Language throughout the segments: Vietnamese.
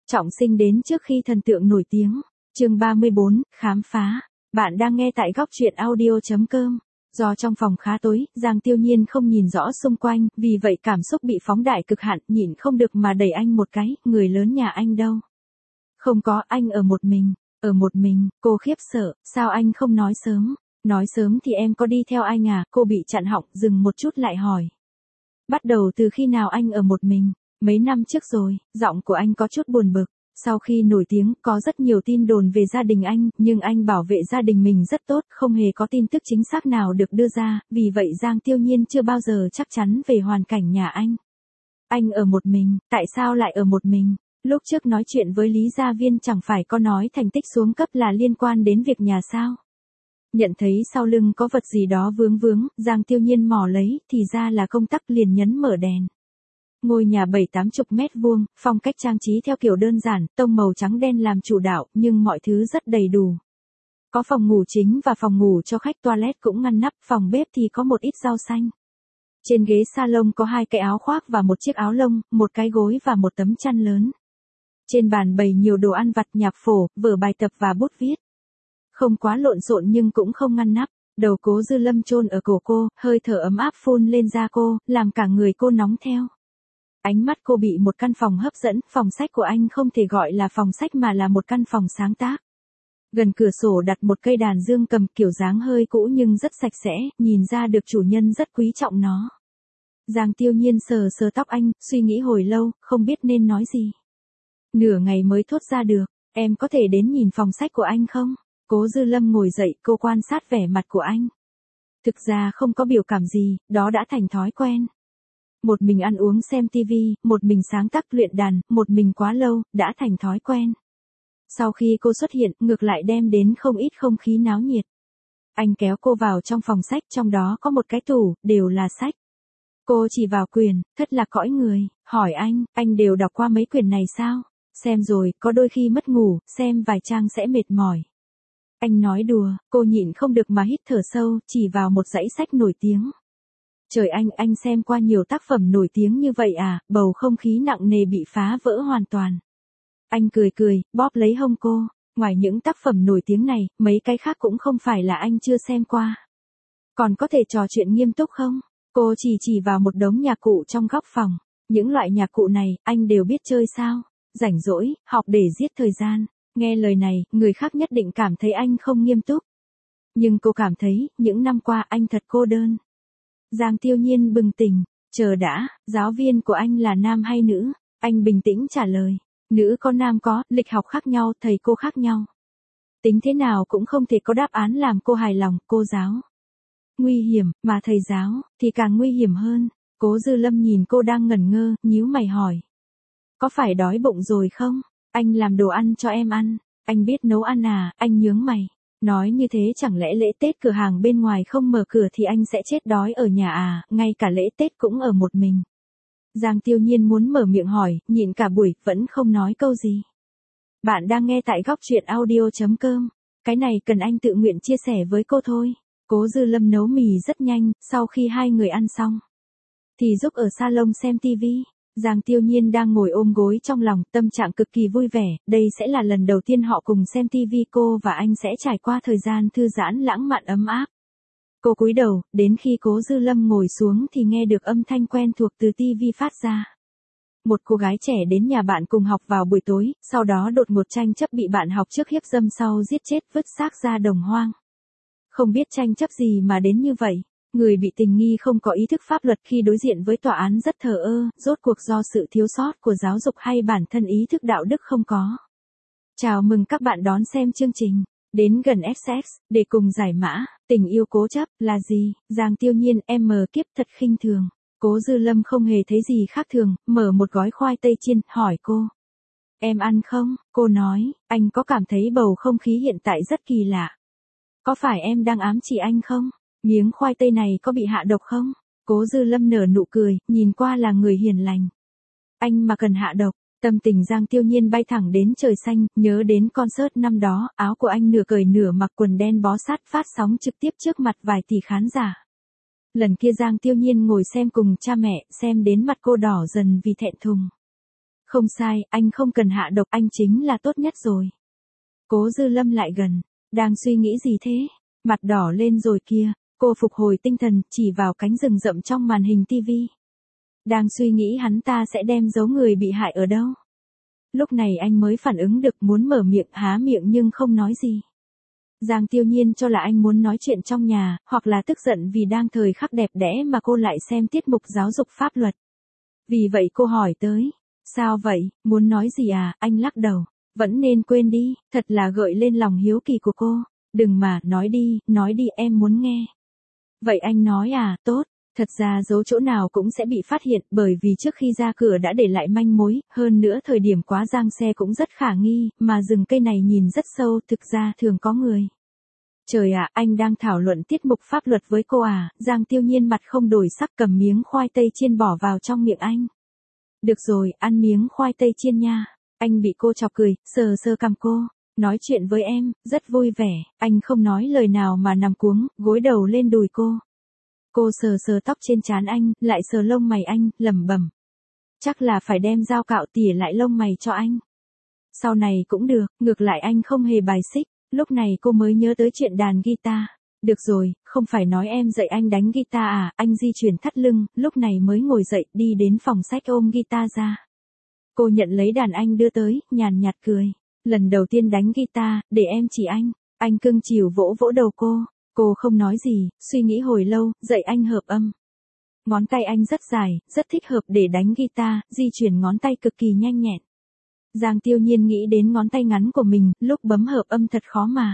Trọng sinh đến trước khi thần tượng nổi tiếng. Chương 34, khám phá. Bạn đang nghe tại góc truyện audio.com. Do trong phòng khá tối, Giang Tiêu Nhiên không nhìn rõ xung quanh, vì vậy cảm xúc bị phóng đại cực hạn, nhịn không được mà đẩy anh một cái, người lớn nhà anh đâu? Không có, anh ở một mình. Ở một mình, cô khiếp sợ, sao anh không nói sớm? Nói sớm thì em có đi theo anh à? Cô bị chặn họng, dừng một chút lại hỏi. Bắt đầu từ khi nào anh ở một mình? Mấy năm trước rồi. Giọng của anh có chút buồn bực. Sau khi nổi tiếng, có rất nhiều tin đồn về gia đình anh, nhưng anh bảo vệ gia đình mình rất tốt, không hề có tin tức chính xác nào được đưa ra, vì vậy Giang Tiêu Nhiên chưa bao giờ chắc chắn về hoàn cảnh nhà anh. Anh ở một mình, tại sao lại ở một mình? Lúc trước nói chuyện với Lý Gia Viên chẳng phải có nói thành tích xuống cấp là liên quan đến việc nhà sao? Nhận thấy sau lưng có vật gì đó vướng vướng, Giang Tiêu Nhiên mò lấy, thì ra là công tắc, liền nhấn mở đèn. Ngôi nhà 7-80 mét vuông, phong cách trang trí theo kiểu đơn giản, tông màu trắng đen làm chủ đạo, nhưng mọi thứ rất đầy đủ. Có phòng ngủ chính và phòng ngủ cho khách, toilet cũng ngăn nắp, phòng bếp thì có một ít rau xanh. Trên ghế salon có 2 cái áo khoác và một chiếc áo lông, một cái gối và một tấm chăn lớn. Trên bàn bày nhiều đồ ăn vặt, nhạc phổ, vở bài tập và bút viết. Không quá lộn xộn nhưng cũng không ngăn nắp. Đầu Cố Dư Lâm chôn ở cổ cô, hơi thở ấm áp phun lên da cô, làm cả người cô nóng theo. Ánh mắt cô bị một căn phòng hấp dẫn, phòng sách của anh không thể gọi là phòng sách mà là một căn phòng sáng tác. Gần cửa sổ đặt một cây đàn dương cầm, kiểu dáng hơi cũ nhưng rất sạch sẽ, nhìn ra được chủ nhân rất quý trọng nó. Giang Tiêu Nhiên sờ sờ tóc anh, suy nghĩ hồi lâu, không biết nên nói gì. Nửa ngày mới thốt ra được, em có thể đến nhìn phòng sách của anh không? Cố Dư Lâm ngồi dậy, cô quan sát vẻ mặt của anh. Thực ra không có biểu cảm gì, đó đã thành thói quen. Một mình ăn uống xem tivi, một mình sáng tác luyện đàn, một mình quá lâu, đã thành thói quen. Sau khi cô xuất hiện, ngược lại đem đến không ít không khí náo nhiệt. Anh kéo cô vào trong phòng sách, trong đó có một cái tủ, đều là sách. Cô chỉ vào quyển, thất lạc cõi người, hỏi anh đều đọc qua mấy quyển này sao? Xem rồi, có đôi khi mất ngủ, xem vài trang sẽ mệt mỏi. Anh nói đùa, cô nhịn không được mà hít thở sâu, chỉ vào một dãy sách nổi tiếng. Trời anh xem qua nhiều tác phẩm nổi tiếng như vậy à? Bầu không khí nặng nề bị phá vỡ hoàn toàn. Anh cười, bóp lấy hông cô. Ngoài những tác phẩm nổi tiếng này, mấy cái khác cũng không phải là anh chưa xem qua. Còn có thể trò chuyện nghiêm túc không? Cô chỉ vào một đống nhạc cụ trong góc phòng. Những loại nhạc cụ này, anh đều biết chơi sao? Rảnh rỗi, học để giết thời gian. Nghe lời này, người khác nhất định cảm thấy anh không nghiêm túc. Nhưng cô cảm thấy, những năm qua anh thật cô đơn. Giang Tiêu Nhiên bừng tỉnh, chờ đã, giáo viên của anh là nam hay nữ? Anh bình tĩnh trả lời, nữ có nam có, lịch học khác nhau, thầy cô khác nhau. Tính thế nào cũng không thể có đáp án làm cô hài lòng, cô giáo. Nguy hiểm, mà thầy giáo, thì càng nguy hiểm hơn. Cố Dư Lâm nhìn cô đang ngẩn ngơ, nhíu mày hỏi. Có phải đói bụng rồi không? Anh làm đồ ăn cho em ăn. Anh biết nấu ăn à? Anh nhướng mày. Nói như thế chẳng lẽ lễ Tết cửa hàng bên ngoài không mở cửa thì anh sẽ chết đói ở nhà à? Ngay cả lễ Tết cũng ở một mình. Giang Tiêu Nhiên muốn mở miệng hỏi, nhịn cả buổi, vẫn không nói câu gì. Bạn đang nghe tại góc truyện audio.com. Cái này cần anh tự nguyện chia sẻ với cô thôi. Cố Dư Lâm nấu mì rất nhanh, sau khi hai người ăn xong. Thì giúp ở salon xem tivi. Giang Tiêu Nhiên đang ngồi ôm gối trong lòng, tâm trạng cực kỳ vui vẻ, đây sẽ là lần đầu tiên họ cùng xem tivi, cô và anh sẽ trải qua thời gian thư giãn lãng mạn ấm áp. Cô cúi đầu, đến khi Cố Dư Lâm ngồi xuống thì nghe được âm thanh quen thuộc từ tivi phát ra. Một cô gái trẻ đến nhà bạn cùng học vào buổi tối, sau đó đột ngột tranh chấp bị bạn học trước hiếp dâm sau giết chết vứt xác ra đồng hoang. Không biết tranh chấp gì mà đến như vậy. Người bị tình nghi không có ý thức pháp luật khi đối diện với tòa án rất thờ ơ, rốt cuộc do sự thiếu sót của giáo dục hay bản thân ý thức đạo đức không có. Chào mừng các bạn đón xem chương trình. Đến gần XX, để cùng giải mã, tình yêu cố chấp, là gì? Giang Tiêu Nhiên, em mờ kiếp thật khinh thường. Cố Dư Lâm không hề thấy gì khác thường, mở một gói khoai tây chiên, hỏi cô. Em ăn không? Cô nói, anh có cảm thấy bầu không khí hiện tại rất kỳ lạ. Có phải em đang ám chỉ anh không? Miếng khoai tây này có bị hạ độc không? Cố Dư Lâm nở nụ cười, nhìn qua là người hiền lành. Anh mà cần hạ độc, tâm tình Giang Tiêu Nhiên bay thẳng đến trời xanh, nhớ đến concert năm đó, áo của anh nửa cởi nửa mặc quần đen bó sát phát sóng trực tiếp trước mặt vài tỷ khán giả. Lần kia Giang Tiêu Nhiên ngồi xem cùng cha mẹ, xem đến mặt cô đỏ dần vì thẹn thùng. Không sai, anh không cần hạ độc, anh chính là tốt nhất rồi. Cố Dư Lâm lại gần. Đang suy nghĩ gì thế? Mặt đỏ lên rồi kia. Cô phục hồi tinh thần, chỉ vào cánh rừng rậm trong màn hình tivi. Đang suy nghĩ hắn ta sẽ đem giấu người bị hại ở đâu. Lúc này anh mới phản ứng được, muốn mở miệng há miệng nhưng không nói gì. Giang Tiêu Nhiên cho là anh muốn nói chuyện trong nhà, hoặc là tức giận vì đang thời khắc đẹp đẽ mà cô lại xem tiết mục giáo dục pháp luật. Vì vậy cô hỏi tới. Sao vậy, muốn nói gì à? Anh lắc đầu. Vẫn nên quên đi, thật là gợi lên lòng hiếu kỳ của cô. Đừng mà, nói đi em muốn nghe. Vậy anh nói à, tốt. Thật ra giấu chỗ nào cũng sẽ bị phát hiện, bởi vì trước khi ra cửa đã để lại manh mối, hơn nữa thời điểm quá giang xe cũng rất khả nghi, mà rừng cây này nhìn rất sâu, thực ra thường có người. Trời ạ, anh đang thảo luận tiết mục pháp luật với cô à? Giang Tiêu Nhiên mặt không đổi sắc cầm miếng khoai tây chiên bỏ vào trong miệng anh. Được rồi, ăn miếng khoai tây chiên nha. Anh bị cô chọc cười, sờ sờ cằm cô. Nói chuyện với em, rất vui vẻ, anh không nói lời nào mà nằm cuống, gối đầu lên đùi cô. Cô sờ sờ tóc trên trán anh, lại sờ lông mày anh, lẩm bẩm. Chắc là phải đem dao cạo tỉa lại lông mày cho anh. Sau này cũng được, ngược lại anh không hề bài xích. Lúc này cô mới nhớ tới chuyện đàn guitar. Được rồi, không phải nói em dạy anh đánh guitar à? Anh di chuyển thắt lưng, lúc này mới ngồi dậy đi đến phòng sách ôm guitar ra. Cô nhận lấy đàn anh đưa tới, nhàn nhạt cười. Lần đầu tiên đánh guitar, để em chỉ anh. Anh cưng chiều vỗ vỗ đầu cô. Cô không nói gì, suy nghĩ hồi lâu, dạy anh hợp âm. Ngón tay anh rất dài, rất thích hợp để đánh guitar, di chuyển ngón tay cực kỳ nhanh nhẹn. Giang Tiêu Nhiên nghĩ đến ngón tay ngắn của mình, lúc bấm hợp âm thật khó mà.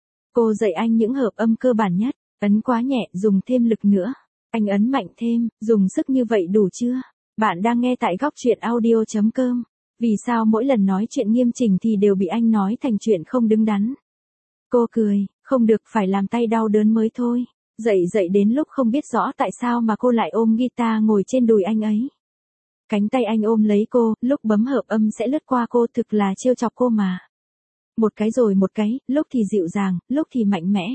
Cô dạy anh những hợp âm cơ bản nhất, ấn quá nhẹ, dùng thêm lực nữa. Anh ấn mạnh thêm, dùng sức như vậy đủ chưa? Bạn đang nghe tại góc truyện audio.com. Vì sao mỗi lần nói chuyện nghiêm chỉnh thì đều bị anh nói thành chuyện không đứng đắn? Cô cười, không được, phải làm tay đau đớn mới thôi. Dậy đến lúc không biết rõ tại sao mà cô lại ôm guitar ngồi trên đùi anh ấy. Cánh tay anh ôm lấy cô, lúc bấm hợp âm sẽ lướt qua cô, thực là trêu chọc cô mà. Một cái rồi một cái, lúc thì dịu dàng, lúc thì mạnh mẽ.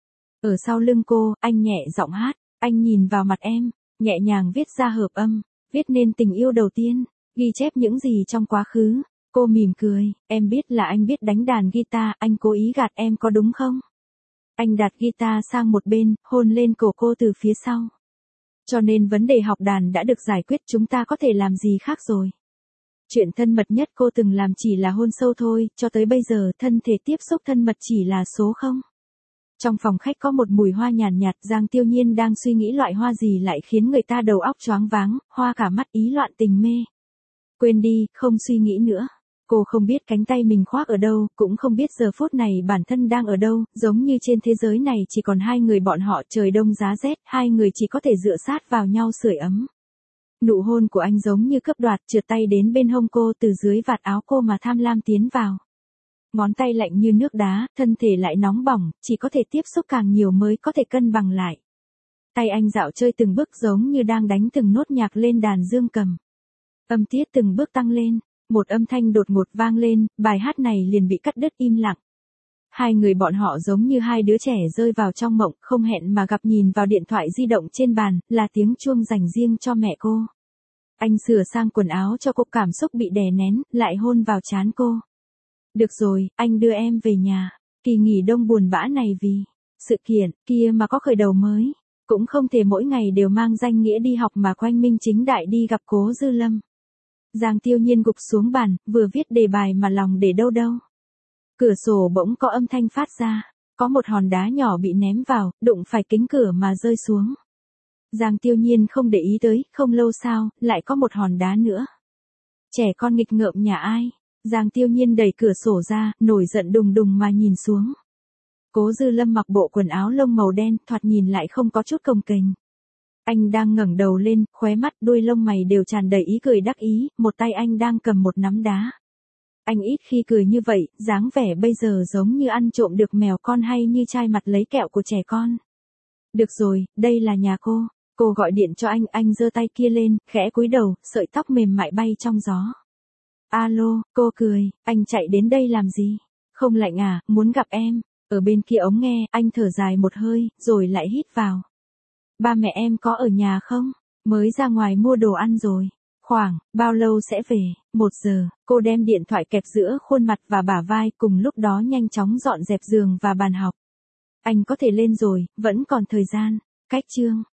Ở sau lưng cô, anh nhẹ giọng hát, anh nhìn vào mặt em, nhẹ nhàng viết ra hợp âm, viết nên tình yêu đầu tiên, ghi chép những gì trong quá khứ. Cô mỉm cười, em biết là anh biết đánh đàn guitar, anh cố ý gạt em có đúng không? Anh đặt guitar sang một bên, hôn lên cổ cô từ phía sau. Cho nên vấn đề học đàn đã được giải quyết, chúng ta có thể làm gì khác rồi. Chuyện thân mật nhất cô từng làm chỉ là hôn sâu thôi, cho tới bây giờ thân thể tiếp xúc thân mật chỉ là số 0. Trong phòng khách có một mùi hoa nhàn nhạt, Giang Tiêu Nhiên đang suy nghĩ loại hoa gì lại khiến người ta đầu óc choáng váng, hoa cả mắt, ý loạn tình mê. Quên đi, không suy nghĩ nữa. Cô không biết cánh tay mình khoác ở đâu, cũng không biết giờ phút này bản thân đang ở đâu, giống như trên thế giới này chỉ còn hai người bọn họ, trời đông giá rét, hai người chỉ có thể dựa sát vào nhau sưởi ấm. Nụ hôn của anh giống như cướp đoạt, trượt tay đến bên hông cô, từ dưới vạt áo cô mà tham lam tiến vào. Ngón tay lạnh như nước đá, thân thể lại nóng bỏng, chỉ có thể tiếp xúc càng nhiều mới có thể cân bằng lại. Tay anh dạo chơi từng bước giống như đang đánh từng nốt nhạc lên đàn dương cầm. Âm tiết từng bước tăng lên, một âm thanh đột ngột vang lên, bài hát này liền bị cắt đứt im lặng. Hai người bọn họ giống như hai đứa trẻ rơi vào trong mộng, không hẹn mà gặp, nhìn vào điện thoại di động trên bàn, là tiếng chuông dành riêng cho mẹ cô. Anh sửa sang quần áo cho cô, cảm xúc bị đè nén, lại hôn vào trán cô. Được rồi, anh đưa em về nhà. Kỳ nghỉ đông buồn bã này vì sự kiện kia mà có khởi đầu mới. Cũng không thể mỗi ngày đều mang danh nghĩa đi học mà quanh minh chính đại đi gặp Cố Dư Lâm. Giang Tiêu Nhiên gục xuống bàn, vừa viết đề bài mà lòng để đâu đâu. Cửa sổ bỗng có âm thanh phát ra, có một hòn đá nhỏ bị ném vào, đụng phải kính cửa mà rơi xuống. Giang Tiêu Nhiên không để ý tới, không lâu sau, lại có một hòn đá nữa. Trẻ con nghịch ngợm nhà ai? Giang Tiêu Nhiên đẩy cửa sổ ra, nổi giận đùng đùng mà nhìn xuống. Cố Dư Lâm mặc bộ quần áo lông màu đen, thoạt nhìn lại không có chút cồng kềnh. Anh đang ngẩng đầu lên, khóe mắt, đuôi lông mày đều tràn đầy ý cười đắc ý, một tay anh đang cầm một nắm đá. Anh ít khi cười như vậy, dáng vẻ bây giờ giống như ăn trộm được mèo con hay như chai mặt lấy kẹo của trẻ con. Được rồi, đây là nhà cô. Cô gọi điện cho anh giơ tay kia lên, khẽ cúi đầu, sợi tóc mềm mại bay trong gió. Alo, cô cười, anh chạy đến đây làm gì? Không lạnh à, muốn gặp em. Ở bên kia ống nghe, anh thở dài một hơi, rồi lại hít vào. Ba mẹ em có ở nhà không? Mới ra ngoài mua đồ ăn rồi. Khoảng, bao lâu sẽ về? 1 giờ, cô đem điện thoại kẹp giữa khuôn mặt và bả vai, cùng lúc đó nhanh chóng dọn dẹp giường và bàn học. Anh có thể lên rồi, vẫn còn thời gian. Cách chương